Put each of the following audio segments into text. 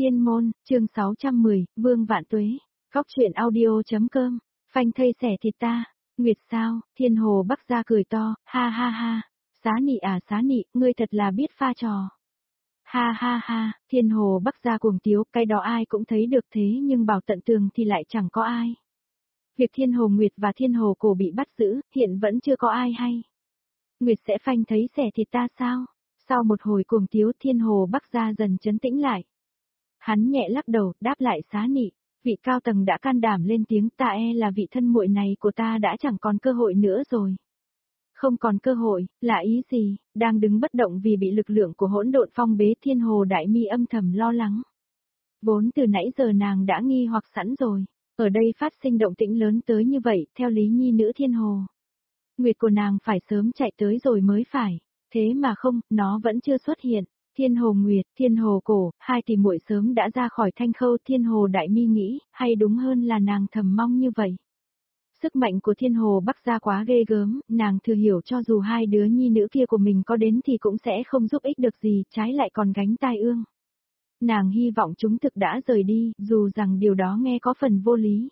Tiên môn, chương 610, Vương Vạn Tuế. Góc truyện audio.com. Phanh thây xẻ thịt ta. Nguyệt sao, Thiên Hồ Bắc ra cười to, ha ha ha. Xá nị à xá nị, ngươi thật là biết pha trò. Ha ha ha, Thiên Hồ Bắc ra cuồng tiếu, cái đó ai cũng thấy được thế nhưng bảo tận tường thì lại chẳng có ai. Việc Thiên Hồ Nguyệt và Thiên Hồ Cổ bị bắt giữ, hiện vẫn chưa có ai hay. Nguyệt sẽ phanh thấy xẻ thịt ta sao? Sau một hồi cuồng tiếu Thiên Hồ Bắc ra dần trấn tĩnh lại. Hắn nhẹ lắc đầu, đáp lại xá nị, vị cao tầng đã can đảm lên tiếng, ta e là vị thân muội này của ta đã chẳng còn cơ hội nữa rồi. Không còn cơ hội, là ý gì? Đang đứng bất động vì bị lực lượng của hỗn độn phong bế, Thiên Hồ Đại Mi âm thầm lo lắng. Vốn từ nãy giờ nàng đã nghi hoặc sẵn rồi, ở đây phát sinh động tĩnh lớn tới như vậy, theo lý nhi nữ Thiên Hồ. Nguyệt của nàng phải sớm chạy tới rồi mới phải, thế mà không, nó vẫn chưa xuất hiện. Thiên Hồ Nguyệt, Thiên Hồ Cổ, hai tỷ muội sớm đã ra khỏi Thanh Khâu. Thiên Hồ Đại Mi nghĩ, hay đúng hơn là nàng thầm mong như vậy. Sức mạnh của Thiên Hồ Bắc ra quá ghê gớm, nàng thừa hiểu cho dù hai đứa nhi nữ kia của mình có đến thì cũng sẽ không giúp ích được gì, trái lại còn gánh tai ương. Nàng hy vọng chúng thực đã rời đi, dù rằng điều đó nghe có phần vô lý.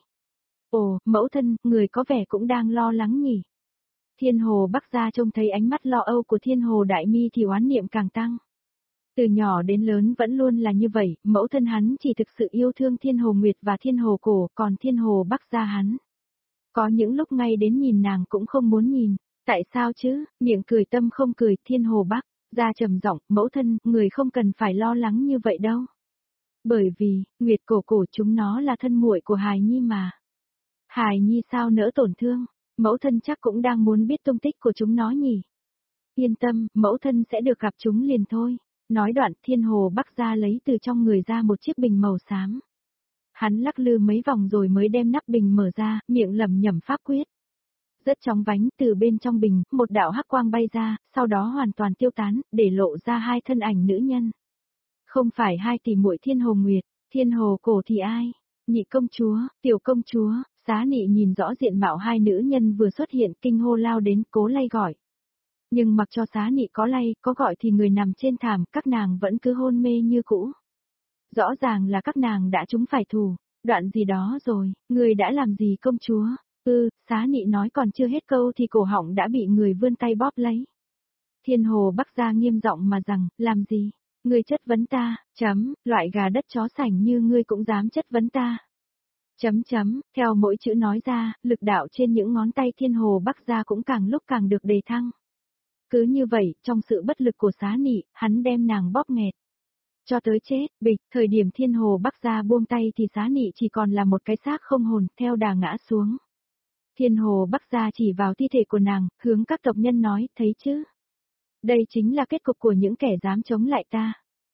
Ồ, mẫu thân, người có vẻ cũng đang lo lắng nhỉ. Thiên Hồ Bắc ra trông thấy ánh mắt lo âu của Thiên Hồ Đại Mi thì oán niệm càng tăng. Từ nhỏ đến lớn vẫn luôn là như vậy, mẫu thân hắn chỉ thực sự yêu thương Thiên Hồ Nguyệt và Thiên Hồ Cổ, còn Thiên Hồ Bắc ra hắn. Có những lúc ngay đến nhìn nàng cũng không muốn nhìn, tại sao chứ, miệng cười tâm không cười. Thiên Hồ Bắc ra trầm giọng, mẫu thân, người không cần phải lo lắng như vậy đâu. Bởi vì, Nguyệt Cổ Cổ chúng nó là thân muội của Hài Nhi mà. Hài Nhi sao nỡ tổn thương, mẫu thân chắc cũng đang muốn biết tung tích của chúng nó nhỉ. Yên tâm, mẫu thân sẽ được gặp chúng liền thôi. Nói đoạn, Thiên Hồ Bắc ra lấy từ trong người ra một chiếc bình màu xám. Hắn lắc lư mấy vòng rồi mới đem nắp bình mở ra, miệng lẩm nhẩm pháp quyết. Rất chóng vánh, từ bên trong bình, một đạo hắc quang bay ra, sau đó hoàn toàn tiêu tán, để lộ ra hai thân ảnh nữ nhân. Không phải hai tỷ muội Thiên Hồ Nguyệt, Thiên Hồ Cổ thì ai? Nhị công chúa, tiểu công chúa. Xá nị nhìn rõ diện mạo hai nữ nhân vừa xuất hiện, kinh hô lao đến, cố lay gọi. Nhưng mặc cho xá nị có lay, có gọi thì người nằm trên thảm, các nàng vẫn cứ hôn mê như cũ. Rõ ràng là các nàng đã trúng phải thù, đoạn gì đó rồi, người đã làm gì công chúa? Xá nị nói còn chưa hết câu thì cổ họng đã bị người vươn tay bóp lấy. Thiên Hồ Bắc ra nghiêm giọng mà rằng, làm gì? Ngươi chất vấn ta, loại gà đất chó sành như ngươi cũng dám chất vấn ta. Theo mỗi chữ nói ra, lực đạo trên những ngón tay Thiên Hồ Bắc ra cũng càng lúc càng được đề thăng. Cứ như vậy, trong sự bất lực của xá nị, hắn đem nàng bóp nghẹt. Cho tới chết, bịch, thời điểm Thiên Hồ Bắc ra buông tay thì xá nị chỉ còn là một cái xác không hồn, theo đà ngã xuống. Thiên Hồ Bắc ra chỉ vào thi thể của nàng, hướng các tộc nhân nói, thấy chứ? Đây chính là kết cục của những kẻ dám chống lại ta.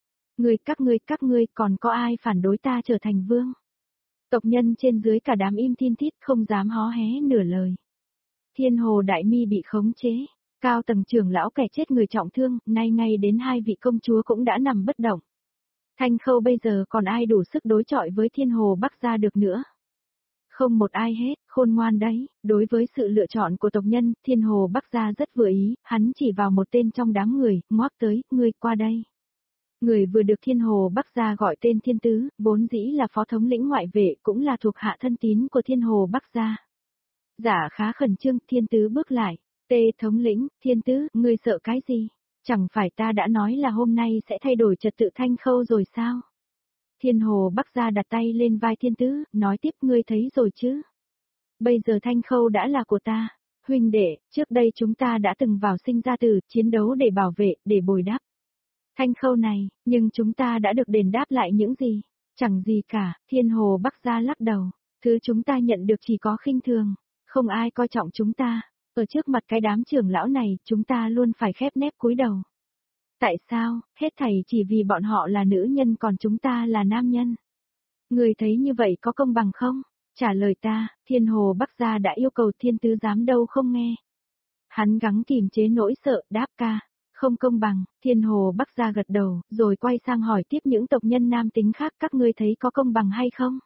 Các ngươi còn có ai phản đối ta trở thành vương? Tộc nhân trên dưới cả đám im thiên thít không dám hó hé nửa lời. Thiên Hồ Đại Mi bị khống chế. Cao tầng trưởng lão kẻ chết người trọng thương, nay ngay đến hai vị công chúa cũng đã nằm bất động. Thanh Khâu bây giờ còn ai đủ sức đối chọi với Thiên Hồ Bắc ra được nữa. Không một ai hết, khôn ngoan đấy, đối với sự lựa chọn của tộc nhân, Thiên Hồ Bắc ra rất vừa ý, hắn chỉ vào một tên trong đám người, ngoác tới, ngươi qua đây. Người vừa được Thiên Hồ Bắc ra gọi tên Thiên Tứ, vốn dĩ là phó thống lĩnh ngoại vệ, cũng là thuộc hạ thân tín của Thiên Hồ Bắc ra. Giả khá khẩn trương, Thiên Tứ bước lại. Thống lĩnh, Thiên Tứ, ngươi sợ cái gì? Chẳng phải ta đã nói là hôm nay sẽ thay đổi trật tự Thanh Khâu rồi sao? Thiên Hồ Bắc ra đặt tay lên vai Thiên Tứ, nói tiếp, ngươi thấy rồi chứ? Bây giờ Thanh Khâu đã là của ta. Huynh đệ, trước đây chúng ta đã từng vào sinh ra tử, chiến đấu để bảo vệ, để bồi đắp Thanh Khâu này, nhưng chúng ta đã được đền đáp lại những gì? Chẳng gì cả. Thiên Hồ Bắc ra lắc đầu. Thứ chúng ta nhận được chỉ có khinh thường, không ai coi trọng chúng ta. Ở trước mặt cái đám trưởng lão này, chúng ta luôn phải khép nép cúi đầu. Tại sao, hết thảy chỉ vì bọn họ là nữ nhân còn chúng ta là nam nhân? Người thấy như vậy có công bằng không? Trả lời ta, Thiên Hồ Bắc gia đã yêu cầu Thiên Tứ dám đâu không nghe. Hắn gắng kìm chế nỗi sợ, đáp ca. Không công bằng. Thiên Hồ Bắc gia gật đầu, rồi quay sang hỏi tiếp những tộc nhân nam tính khác, các ngươi thấy có công bằng hay không?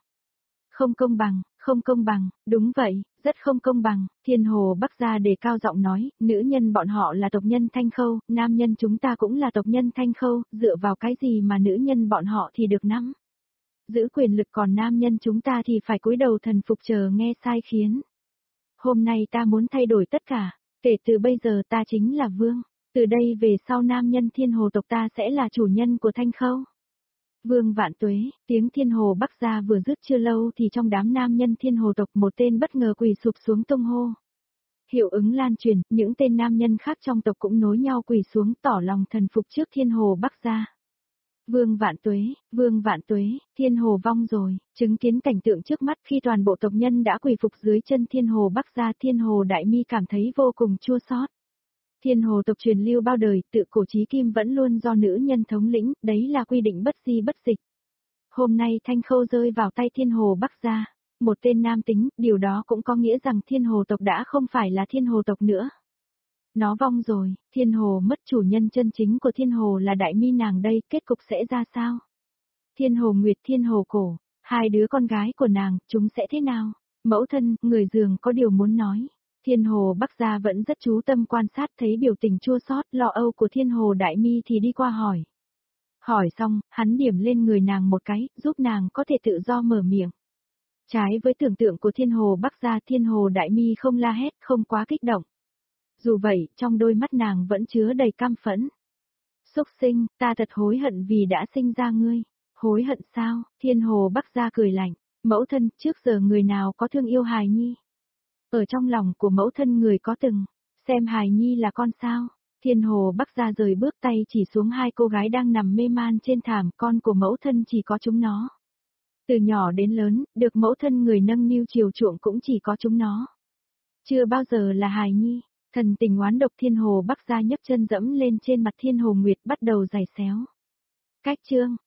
Không công bằng, đúng vậy, rất không công bằng. Thiên Hồ Bắc ra đề cao giọng nói, nữ nhân bọn họ là tộc nhân Thanh Khâu, nam nhân chúng ta cũng là tộc nhân Thanh Khâu, dựa vào cái gì mà nữ nhân bọn họ thì được nắm? giữ quyền lực còn nam nhân chúng ta thì phải cúi đầu thần phục chờ nghe sai khiến. Hôm nay ta muốn thay đổi tất cả, kể từ bây giờ ta chính là vương, từ đây về sau nam nhân thiên hồ tộc ta sẽ là chủ nhân của Thanh Khâu. Vương vạn tuế, tiếng thiên hồ bắc ra vừa dứt chưa lâu thì trong đám nam nhân thiên hồ tộc một tên bất ngờ quỳ sụp xuống tung hô. Hiệu ứng lan truyền, những tên nam nhân khác trong tộc cũng nối nhau quỳ xuống tỏ lòng thần phục trước thiên hồ bắc ra. Vương vạn tuế, thiên hồ vong rồi, chứng kiến cảnh tượng trước mắt khi toàn bộ tộc nhân đã quỳ phục dưới chân thiên hồ bắc ra, thiên hồ đại mi cảm thấy vô cùng chua xót. Thiên hồ tộc truyền lưu bao đời, tự cổ chí kim vẫn luôn do nữ nhân thống lĩnh, đấy là quy định bất di bất dịch. Hôm nay Thanh Khâu rơi vào tay thiên hồ bắc gia, một tên nam tính, điều đó cũng có nghĩa rằng thiên hồ tộc đã không phải là thiên hồ tộc nữa. Nó vong rồi, thiên hồ mất chủ nhân chân chính của thiên hồ là đại mi nàng đây, kết cục sẽ ra sao? Thiên hồ nguyệt, thiên hồ cổ, hai đứa con gái của nàng, chúng sẽ thế nào? Mẫu thân, người giường có điều muốn nói. Thiên hồ bắc gia vẫn rất chú tâm quan sát, thấy biểu tình chua xót lo âu của thiên hồ đại mi thì đi qua hỏi. Hỏi xong, hắn điểm lên người nàng một cái, giúp nàng có thể tự do mở miệng. Trái với tưởng tượng của thiên hồ bắc gia, thiên hồ đại mi không la hét, không quá kích động. Dù vậy, trong đôi mắt nàng vẫn chứa đầy căm phẫn. Xúc sinh, ta thật hối hận vì đã sinh ra ngươi. Hối hận sao? Thiên hồ bắc gia cười lạnh. Mẫu thân, trước giờ người nào có thương yêu hài nhi? Ở trong lòng của mẫu thân người có từng xem hài nhi là con sao? Thiên hồ bắc gia rời bước tay chỉ xuống hai cô gái đang nằm mê man trên thảm, con của mẫu thân chỉ có chúng nó. Từ nhỏ đến lớn, được mẫu thân người nâng niu chiều chuộng cũng chỉ có chúng nó. Chưa bao giờ là hài nhi. Thần tình oán độc thiên hồ bắc gia nhấc chân dẫm lên trên mặt thiên hồ nguyệt bắt đầu giày xéo. Cách chương